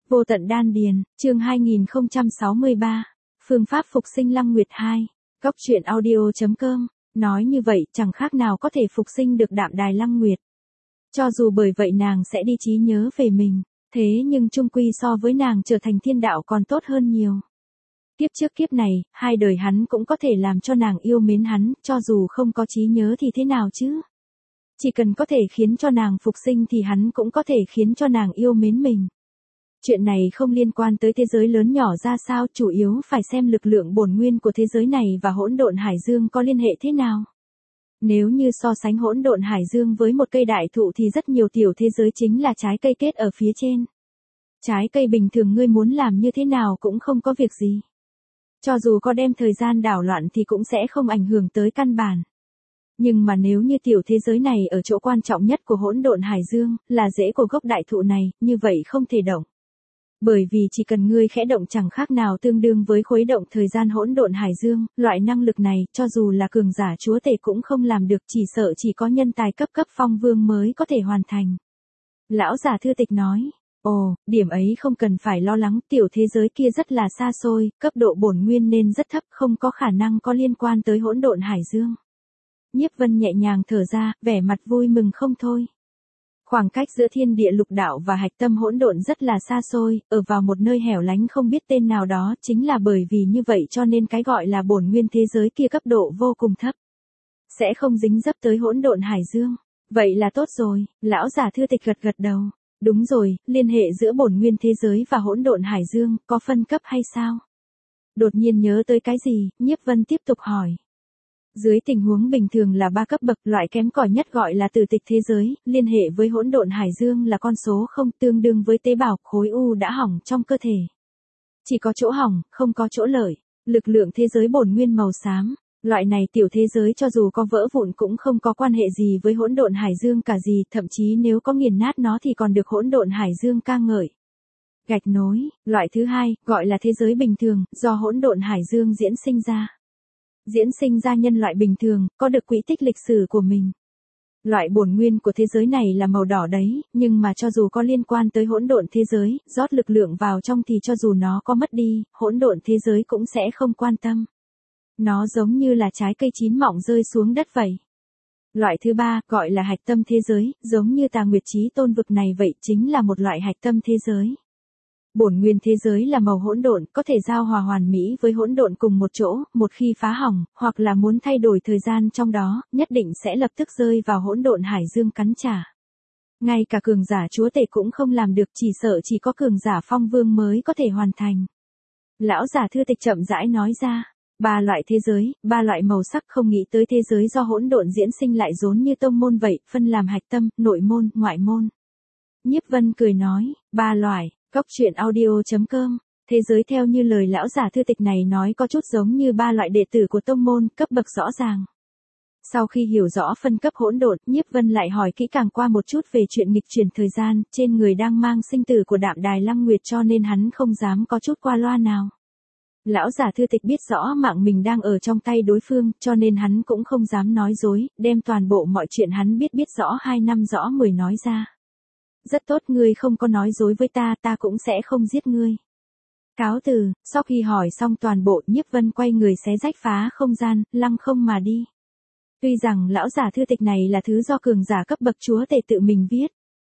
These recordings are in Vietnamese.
Vô tận đan điền, chương 2063. Phương pháp phục sinh Lăng Nguyệt 2. Góc truyện audio.com. Nói như vậy chẳng khác nào có thể phục sinh được đạm đài Lăng Nguyệt. Cho dù bởi vậy nàng sẽ đi trí nhớ về mình, thế nhưng chung quy so với nàng trở thành thiên đạo còn tốt hơn nhiều. Kiếp trước kiếp này, hai đời hắn cũng có thể làm cho nàng yêu mến hắn, cho dù không có trí nhớ thì thế nào chứ? Chỉ cần có thể khiến cho nàng phục sinh thì hắn cũng có thể khiến cho nàng yêu mến mình. Chuyện này không liên quan tới thế giới lớn nhỏ ra sao, chủ yếu phải xem lực lượng bổn nguyên của thế giới này và hỗn độn hải dương có liên hệ thế nào. Nếu như so sánh hỗn độn hải dương với một cây đại thụ thì rất nhiều tiểu thế giới chính là trái cây kết ở phía trên. Trái cây bình thường ngươi muốn làm như thế nào cũng không có việc gì. Cho dù có đem thời gian đảo loạn thì cũng sẽ không ảnh hưởng tới căn bản. Nhưng mà nếu như tiểu thế giới này ở chỗ quan trọng nhất của hỗn độn hải dương, là rễ của gốc đại thụ này, như vậy không thể động. Bởi vì chỉ cần ngươi khẽ động chẳng khác nào tương đương với khuấy động thời gian hỗn độn hải dương, loại năng lực này, cho dù là cường giả chúa tể cũng không làm được, chỉ sợ chỉ có nhân tài cấp phong vương mới có thể hoàn thành. Lão giả thư tịch nói, ồ, điểm ấy không cần phải lo lắng, tiểu thế giới kia rất là xa xôi, cấp độ bổn nguyên nên rất thấp, không có khả năng có liên quan tới hỗn độn hải dương. Nhiếp Vân nhẹ nhàng thở ra, vẻ mặt vui mừng không thôi. Khoảng cách giữa thiên địa lục đạo và hạch tâm hỗn độn rất là xa xôi, ở vào một nơi hẻo lánh không biết tên nào đó, chính là bởi vì như vậy cho nên cái gọi là bổn nguyên thế giới kia cấp độ vô cùng thấp. Sẽ không dính dấp tới hỗn độn hải dương. Vậy là tốt rồi, lão giả thư tịch gật đầu. Đúng rồi, liên hệ giữa bổn nguyên thế giới và hỗn độn hải dương, có phân cấp hay sao? Đột nhiên nhớ tới cái gì, Nhiếp Vân tiếp tục hỏi. Dưới tình huống bình thường là 3 cấp bậc, loại kém cỏi nhất gọi là tử tịch thế giới, liên hệ với hỗn độn hải dương là con số 0, tương đương với tế bào khối u đã hỏng trong cơ thể. Chỉ có chỗ hỏng, không có chỗ lợi. Lực lượng thế giới bổn nguyên màu xám, loại này tiểu thế giới cho dù có vỡ vụn cũng không có quan hệ gì với hỗn độn hải dương cả gì, thậm chí nếu có nghiền nát nó thì còn được hỗn độn hải dương ca ngợi. Gạch nối, loại thứ hai, gọi là thế giới bình thường, do hỗn độn hải dương diễn sinh ra. Diễn sinh ra nhân loại bình thường, có được quỹ tích lịch sử của mình. Loại bổn nguyên của thế giới này là màu đỏ đấy, nhưng mà cho dù có liên quan tới hỗn độn thế giới, rót lực lượng vào trong thì cho dù nó có mất đi, hỗn độn thế giới cũng sẽ không quan tâm. Nó giống như là trái cây chín mọng rơi xuống đất vậy. Loại thứ ba, gọi là hạch tâm thế giới, giống như Tà Nguyệt Chí Tôn vực này vậy, chính là một loại hạch tâm thế giới. Bổn nguyên thế giới là màu hỗn độn, có thể giao hòa hoàn mỹ với hỗn độn cùng một chỗ, một khi phá hỏng, hoặc là muốn thay đổi thời gian trong đó, nhất định sẽ lập tức rơi vào hỗn độn hải dương cắn trả. Ngay cả cường giả chúa tể cũng không làm được, chỉ sợ chỉ có cường giả phong vương mới có thể hoàn thành. Lão giả thư tịch chậm rãi nói ra, 3 loại thế giới, 3 loại màu sắc, không nghĩ tới thế giới do hỗn độn diễn sinh lại giống như tông môn vậy, phân làm hạch tâm, nội môn, ngoại môn. Nhiếp Vân cười nói, 3 loại. Góc truyện audio.com. Thế giới theo như lời lão giả thư tịch này nói có chút giống như 3 loại đệ tử của tông môn, cấp bậc rõ ràng. Sau khi hiểu rõ phân cấp hỗn độn, Nhiếp Vân lại hỏi kỹ càng qua một chút về chuyện nghịch chuyển thời gian, trên người đang mang sinh tử của đạm đài Lăng Nguyệt cho nên hắn không dám có chút qua loa nào. Lão giả thư tịch biết rõ mạng mình đang ở trong tay đối phương, cho nên hắn cũng không dám nói dối, đem toàn bộ mọi chuyện hắn biết rõ 2 năm rõ 10 nói ra. Rất tốt, ngươi không có nói dối với ta, ta cũng sẽ không giết ngươi. Cáo từ, sau khi hỏi xong toàn bộ, Nhiếp Vân quay người xé rách phá không gian, lăng không mà đi. Tuy rằng lão giả thư tịch này là thứ do cường giả cấp bậc chúa tể tự mình viết.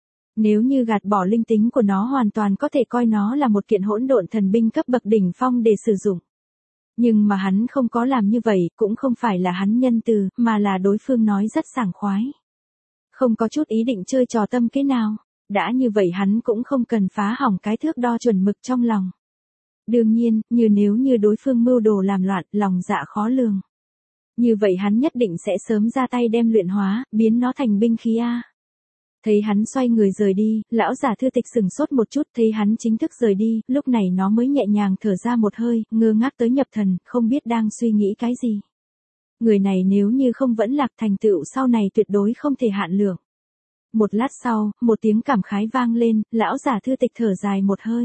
Nếu như gạt bỏ linh tính của nó hoàn toàn có thể coi nó là một kiện hỗn độn thần binh cấp bậc đỉnh phong để sử dụng. Nhưng mà hắn không có làm như vậy, cũng không phải là hắn nhân từ, mà là đối phương nói rất sảng khoái. Không có chút ý định chơi trò tâm kế nào. Đã như vậy hắn cũng không cần phá hỏng cái thước đo chuẩn mực trong lòng. Đương nhiên, nếu như đối phương mưu đồ làm loạn, lòng dạ khó lường. Như vậy hắn nhất định sẽ sớm ra tay đem luyện hóa, biến nó thành binh khí A. Thấy hắn xoay người rời đi, lão giả thư tịch sừng sốt một chút, thấy hắn chính thức rời đi, lúc này nó mới nhẹ nhàng thở ra một hơi, ngơ ngác tới nhập thần, không biết đang suy nghĩ cái gì. Người này nếu như không vẫn lạc thành tựu sau này tuyệt đối không thể hạn lượng. Một lát sau, một tiếng cảm khái vang lên, lão giả thư tịch thở dài một hơi.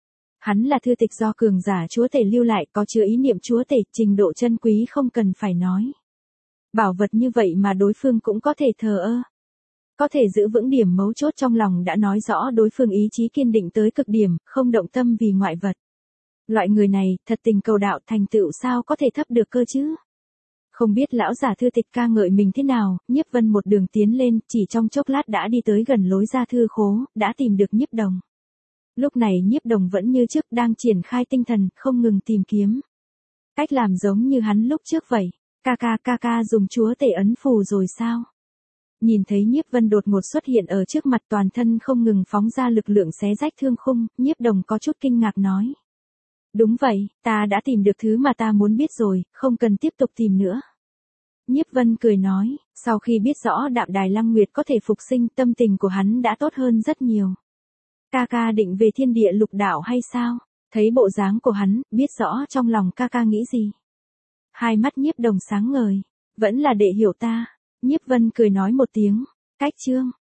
Hắn là thư tịch do cường giả chúa tể lưu lại, có chứa ý niệm chúa tể, trình độ chân quý không cần phải nói. Bảo vật như vậy mà đối phương cũng có thể thờ ơ. Có thể giữ vững điểm mấu chốt trong lòng đã nói rõ đối phương ý chí kiên định tới cực điểm, không động tâm vì ngoại vật. Loại người này, thật tình cầu đạo thành tựu sao có thể thấp được cơ chứ? Không biết lão giả thư tịch ca ngợi mình thế nào, Nhiếp Vân một đường tiến lên, chỉ trong chốc lát đã đi tới gần lối ra thư khố, đã tìm được Nhiếp Đồng. Lúc này Nhiếp Đồng vẫn như trước đang triển khai tinh thần, không ngừng tìm kiếm. Cách làm giống như hắn lúc trước vậy. Ca ca dùng chúa tể ấn phù rồi sao? Nhìn thấy Nhiếp Vân đột ngột xuất hiện ở trước mặt, toàn thân không ngừng phóng ra lực lượng xé rách thương khung, Nhiếp Đồng có chút kinh ngạc nói. Đúng vậy, ta đã tìm được thứ mà ta muốn biết rồi, không cần tiếp tục tìm nữa. Nhiếp Vân cười nói, sau khi biết rõ Đạm Đài Lăng Nguyệt có thể phục sinh, tâm tình của hắn đã tốt hơn rất nhiều. Ca định về thiên địa lục đạo hay sao? Thấy bộ dáng của hắn, biết rõ trong lòng ca nghĩ gì. Hai mắt Nhiếp Đồng sáng ngời, vẫn là để hiểu ta. Nhiếp Vân cười nói một tiếng, cách chương.